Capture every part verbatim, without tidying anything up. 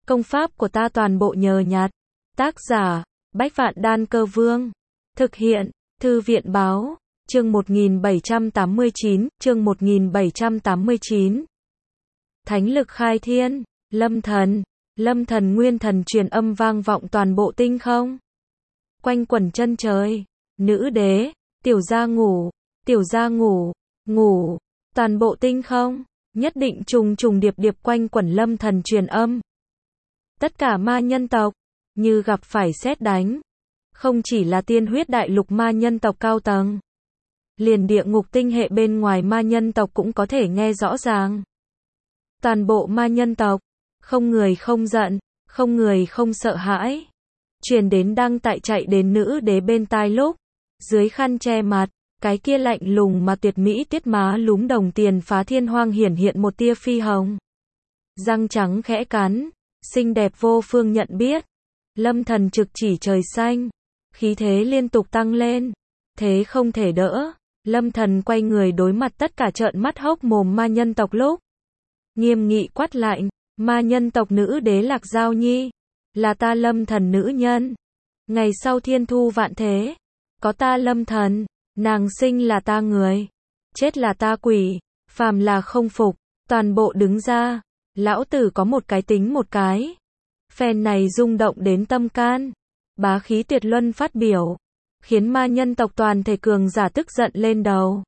Công pháp của ta toàn bộ nhờ nhặt. Tác giả, Bách Vạn Đan Cơ Vương. Thực hiện, Thư viện Báo. Chương một nghìn bảy trăm tám mươi chín, chương một nghìn bảy trăm tám mươi chín. Thánh lực khai thiên, lâm thần, lâm thần nguyên thần truyền âm vang vọng toàn bộ tinh không. Quanh quẩn chân trời, nữ đế, tiểu gia ngủ, tiểu gia ngủ, ngủ, toàn bộ tinh không, nhất định trùng trùng điệp điệp quanh quẩn lâm thần truyền âm. Tất cả ma nhân tộc, như gặp phải sét đánh. Không chỉ là tiên huyết đại lục ma nhân tộc cao tầng. Liền địa ngục tinh hệ bên ngoài ma nhân tộc cũng có thể nghe rõ ràng. Toàn bộ ma nhân tộc, không người không giận, không người không sợ hãi. Truyền đến đang tại chạy đến nữ đế bên tai lúc, dưới khăn che mặt, cái kia lạnh lùng mà tuyệt mỹ tiết má lúm đồng tiền phá thiên hoang hiển hiện một tia phi hồng. Răng trắng khẽ cắn, xinh đẹp vô phương nhận biết. Lâm thần trực chỉ trời xanh, khí thế liên tục tăng lên, thế không thể đỡ. Lâm thần quay người đối mặt tất cả trợn mắt hốc mồm ma nhân tộc lúc. Nghiêm nghị quát lạnh, ma nhân tộc nữ đế Lạc Giao Nhi, là ta lâm thần nữ nhân. Ngày sau thiên thu vạn thế, có ta lâm thần, nàng sinh là ta người, chết là ta quỷ, phàm là không phục, toàn bộ đứng ra, lão tử có một cái tính một cái. Phen này rung động đến tâm can, bá khí tuyệt luân phát biểu, khiến ma nhân tộc toàn thể cường giả tức giận lên đầu.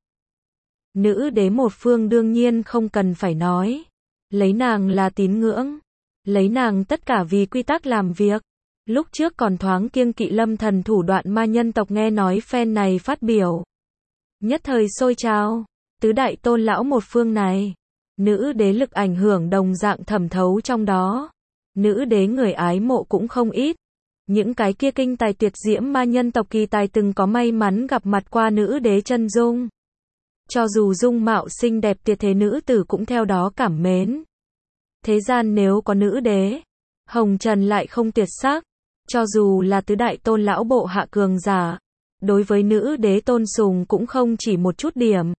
Nữ đế một phương đương nhiên không cần phải nói, lấy nàng là tín ngưỡng, lấy nàng tất cả vì quy tắc làm việc. Lúc trước còn thoáng kiêng kỵ lâm thần thủ đoạn ma nhân tộc nghe nói phen này phát biểu, nhất thời sôi trào. Tứ đại tôn lão một phương này, nữ đế lực ảnh hưởng đồng dạng thẩm thấu trong đó. Nữ đế người ái mộ cũng không ít. Những cái kia kinh tài tuyệt diễm ma nhân tộc kỳ tài từng có may mắn gặp mặt qua nữ đế chân dung. Cho dù dung mạo xinh đẹp tuyệt thế nữ tử cũng theo đó cảm mến. Thế gian nếu có nữ đế, hồng trần lại không tuyệt sắc. Cho dù là tứ đại tôn lão bộ hạ cường giả, đối với nữ đế tôn sùng cũng không chỉ một chút điểm.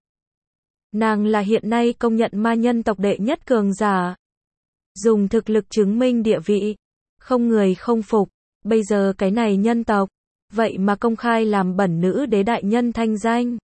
Nàng là hiện nay công nhận ma nhân tộc đệ nhất cường giả. Dùng thực lực chứng minh địa vị, không người không phục. Bây giờ cái này nhân tộc, vậy mà công khai làm bẩn nữ đế đại nhân thanh danh.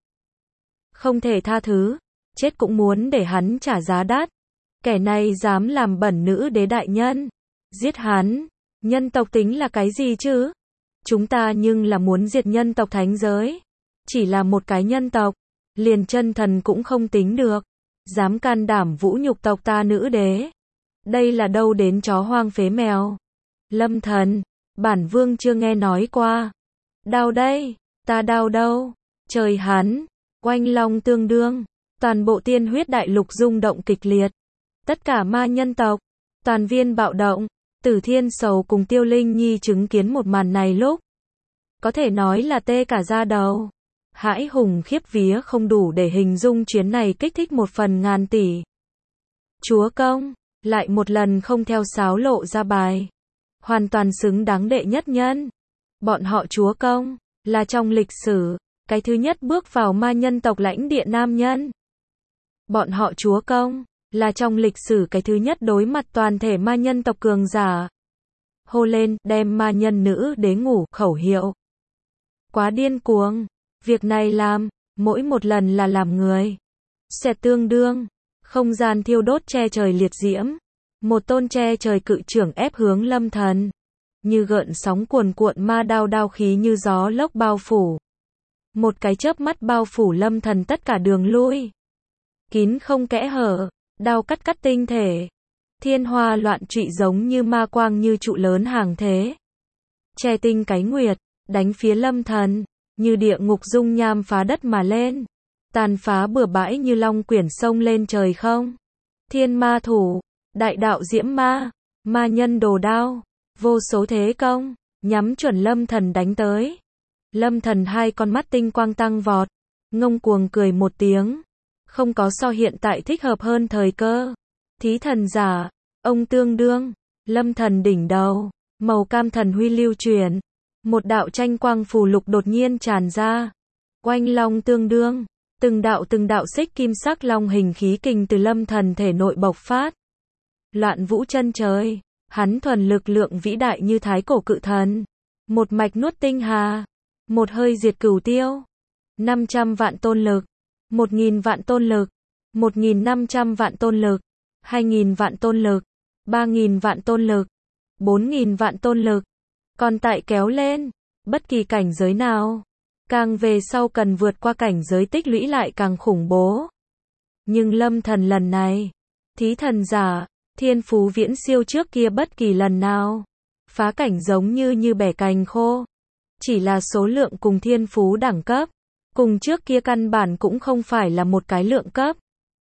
Không thể tha thứ, chết cũng muốn để hắn trả giá đắt. Kẻ này dám làm bẩn nữ đế đại nhân, giết hắn. Nhân tộc tính là cái gì chứ? Chúng ta nhưng là muốn diệt nhân tộc thánh giới. Chỉ là một cái nhân tộc, liền chân thần cũng không tính được. Dám can đảm vũ nhục tộc ta nữ đế. Đây là đâu đến chó hoang phế mèo. Lâm thần, bản vương chưa nghe nói qua. Đau đây, ta đau đâu? Trời hắn, oanh long tương đương. Toàn bộ tiên huyết đại lục rung động kịch liệt. Tất cả ma nhân tộc, toàn viên bạo động. Tử Thiên Sầu cùng Tiêu Linh Nhi chứng kiến một màn này lúc, có thể nói là tê cả da đầu. Hãi hùng khiếp vía không đủ để hình dung chuyến này kích thích một phần ngàn tỷ. Chúa công, lại một lần không theo sáo lộ ra bài. Hoàn toàn xứng đáng đệ nhất nhân. Bọn họ chúa công, là trong lịch sử, cái thứ nhất bước vào ma nhân tộc lãnh địa nam nhân. Bọn họ chúa công, là trong lịch sử cái thứ nhất đối mặt toàn thể ma nhân tộc cường giả. Hô lên, đem ma nhân nữ đế ngủ, khẩu hiệu. Quá điên cuồng. Việc này làm, mỗi một lần là làm người. Sẽ tương đương. Không gian thiêu đốt che trời liệt diễm. Một tôn che trời cự trưởng ép hướng lâm thần. Như gợn sóng cuồn cuộn ma đao đao khí như gió lốc bao phủ. Một cái chớp mắt bao phủ lâm thần tất cả đường lui. Kín không kẽ hở. Đao cắt cắt tinh thể. Thiên hoa loạn trụy giống như ma quang như trụ lớn hàng thế. Che tinh cái nguyệt, đánh phía lâm thần. Như địa ngục dung nham phá đất mà lên. Tàn phá bừa bãi như long quyển sông lên trời không. Thiên ma thủ, đại đạo diễm ma, ma nhân đồ đao, vô số thế công, nhắm chuẩn lâm thần đánh tới. Lâm thần hai con mắt tinh quang tăng vọt, ngông cuồng cười một tiếng. Không có so hiện tại thích hợp hơn thời cơ. Thí thần giả, ông tương đương, lâm thần đỉnh đầu, màu cam thần huy lưu truyền. Một đạo tranh quang phù lục đột nhiên tràn ra. Oanh long tương đương, từng đạo từng đạo xích kim sắc long hình khí kình từ lâm thần thể nội bộc phát. Loạn vũ chân trời, Hắn thuần lực lượng vĩ đại như thái cổ cự thần. Một mạch nuốt tinh hà. Một hơi diệt cửu tiêu. năm trăm vạn tôn lực. một nghìn vạn tôn lực. một nghìn năm trăm vạn tôn lực. hai nghìn vạn tôn lực. ba nghìn vạn tôn lực. bốn nghìn vạn tôn lực. Còn tại kéo lên. Bất kỳ cảnh giới nào. Càng về sau cần vượt qua cảnh giới tích lũy lại càng khủng bố. Nhưng Lâm Thần lần này. Thí thần giả. Thiên phú viễn siêu trước kia bất kỳ lần nào. Phá cảnh giống như như bẻ cành khô. Chỉ là số lượng cùng thiên phú đẳng cấp. Cùng trước kia căn bản cũng không phải là một cái lượng cấp.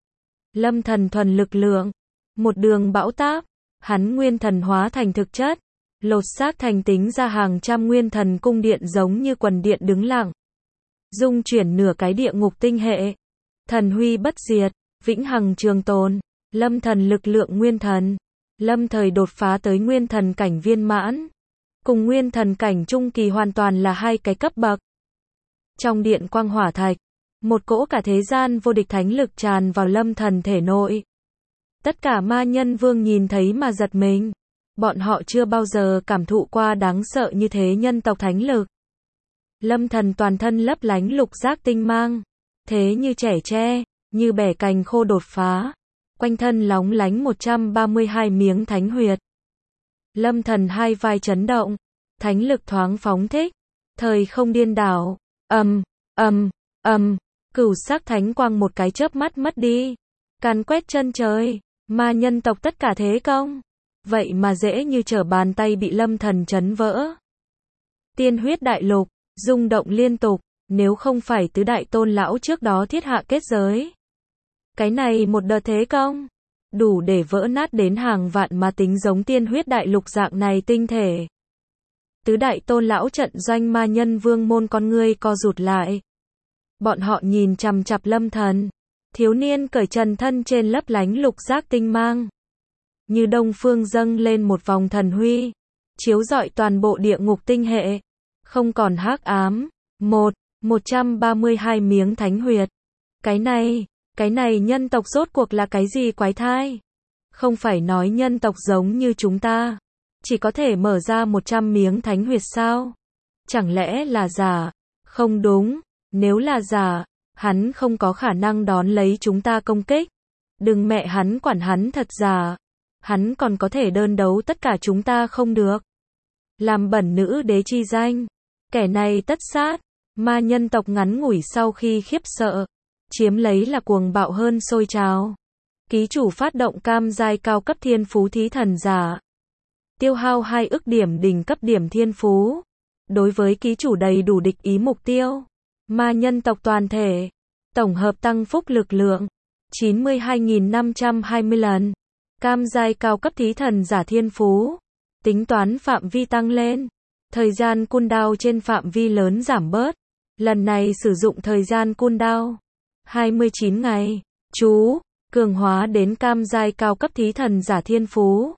Lâm Thần thuần lực lượng. Một đường bão táp. Hắn nguyên thần hóa thành thực chất. Lột xác thành tính ra hàng trăm nguyên thần cung điện giống như quần điện đứng lặng. Dung chuyển nửa cái địa ngục tinh hệ. Thần huy bất diệt. Vĩnh hằng trường tồn. Lâm Thần lực lượng nguyên thần. Lâm thời đột phá tới nguyên thần cảnh viên mãn. Cùng nguyên thần cảnh trung kỳ hoàn toàn là hai cái cấp bậc. Trong điện quang hỏa thạch. Một cỗ cả thế gian vô địch thánh lực tràn vào Lâm Thần thể nội. Tất cả ma nhân vương nhìn thấy mà giật mình. Bọn họ chưa bao giờ cảm thụ qua đáng sợ như thế nhân tộc thánh lực. Lâm Thần toàn thân lấp lánh lục giác tinh mang. Thế như trẻ tre, như bẻ cành khô đột phá. Quanh thân lóng lánh một trăm ba mươi hai miếng thánh huyệt. Lâm Thần hai vai chấn động. Thánh lực thoáng phóng thích. Thời không điên đảo. Ầm, ầm, ầm. Cửu sắc thánh quang một cái chớp mắt mất đi. Càn quét chân trời. Ma nhân tộc tất cả thế công. Vậy mà dễ như trở bàn tay bị Lâm Thần chấn vỡ. Tiên huyết đại lục. Rung động liên tục. Nếu không phải tứ đại tôn lão trước đó thiết hạ kết giới. Cái này một đợt thế công. Đủ để vỡ nát đến hàng vạn mà tính giống tiên huyết đại lục dạng này tinh thể. Tứ đại tôn lão trận doanh ma nhân vương môn con ngươi co rụt lại. Bọn họ nhìn chằm chằm Lâm Thần. Thiếu niên cởi trần thân trên lấp lánh lục giác tinh mang. Như đông phương dâng lên một vòng thần huy. Chiếu rọi toàn bộ địa ngục tinh hệ. Không còn hắc ám. Một, một trăm ba mươi hai miếng thánh huyệt. Cái này, cái này nhân tộc rốt cuộc là cái gì quái thai? Không phải nói nhân tộc giống như chúng ta. Chỉ có thể mở ra một trăm miếng thánh huyệt sao? Chẳng lẽ là giả? Không đúng. Nếu là giả, hắn không có khả năng đón lấy chúng ta công kích. Đừng mẹ hắn quản hắn thật giả. Hắn còn có thể đơn đấu tất cả chúng ta không được. Làm bẩn nữ đế chi danh. Kẻ này tất sát. Ma nhân tộc ngắn ngủi sau khi khiếp sợ. Chiếm lấy là cuồng bạo hơn sôi trào. Ký chủ phát động cam giai cao cấp thiên phú thí thần giả. Tiêu hao hai ức điểm đỉnh cấp điểm thiên phú. Đối với ký chủ đầy đủ địch ý mục tiêu. Ma nhân tộc toàn thể. Tổng hợp tăng phúc lực lượng. chín mươi hai nghìn năm trăm hai mươi lần. Cam giai cao cấp thí thần giả thiên phú. Tính toán phạm vi tăng lên. Thời gian cooldown trên phạm vi lớn giảm bớt. Lần này sử dụng thời gian cooldown. hai mươi chín ngày. Chú. Cường hóa đến cam giai cao cấp thí thần giả thiên phú.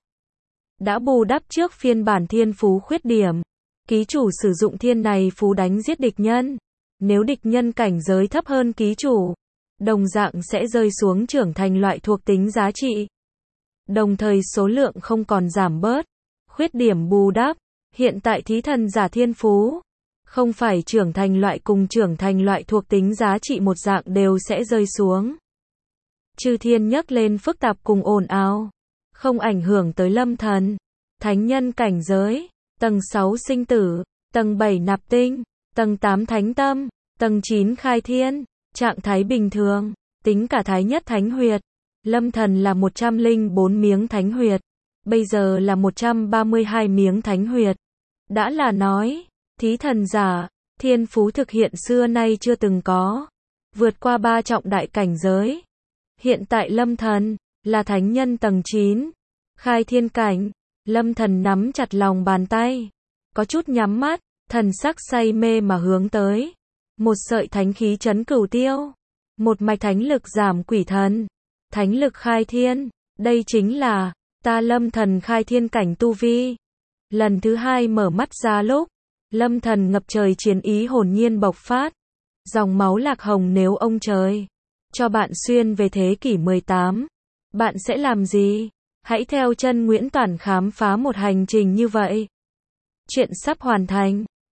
Đã bù đắp trước phiên bản thiên phú khuyết điểm. Ký chủ sử dụng thiên này phú đánh giết địch nhân. Nếu địch nhân cảnh giới thấp hơn ký chủ, đồng dạng sẽ rơi xuống trưởng thành loại thuộc tính giá trị. Đồng thời số lượng không còn giảm bớt. Khuyết điểm bù đắp. Hiện tại thí thần giả thiên phú. Không phải trưởng thành loại cùng trưởng thành loại thuộc tính giá trị một dạng đều sẽ rơi xuống. Chư thiên nhấc lên phức tạp cùng ồn ào. Không ảnh hưởng tới Lâm Thần. Thánh nhân cảnh giới. Tầng sáu sinh tử. Tầng bảy nạp tinh. Tầng tám thánh tâm. Tầng chín khai thiên. Trạng thái bình thường. Tính cả thái nhất thánh huyệt. Lâm Thần là một trăm lẻ bốn miếng thánh huyệt. Bây giờ là một trăm ba mươi hai miếng thánh huyệt. Đã là nói. Thí thần giả. Thiên phú thực hiện xưa nay chưa từng có. Vượt qua ba trọng đại cảnh giới. Hiện tại Lâm Thần. Là thánh nhân tầng chín. Khai thiên cảnh. Lâm Thần nắm chặt lòng bàn tay. Có chút nhắm mắt. Thần sắc say mê mà hướng tới. Một sợi thánh khí chấn cửu tiêu. Một mạch thánh lực giảm quỷ thần. Thánh lực khai thiên. Đây chính là. Ta Lâm Thần khai thiên cảnh tu vi. Lần thứ hai mở mắt ra lúc. Lâm Thần ngập trời chiến ý hồn nhiên bộc phát. Dòng máu lạc hồng nếu ông trời. Cho bạn xuyên về thế kỷ mười tám. Bạn sẽ làm gì? Hãy theo chân Nguyễn Toản khám phá một hành trình như vậy. Chuyện sắp hoàn thành.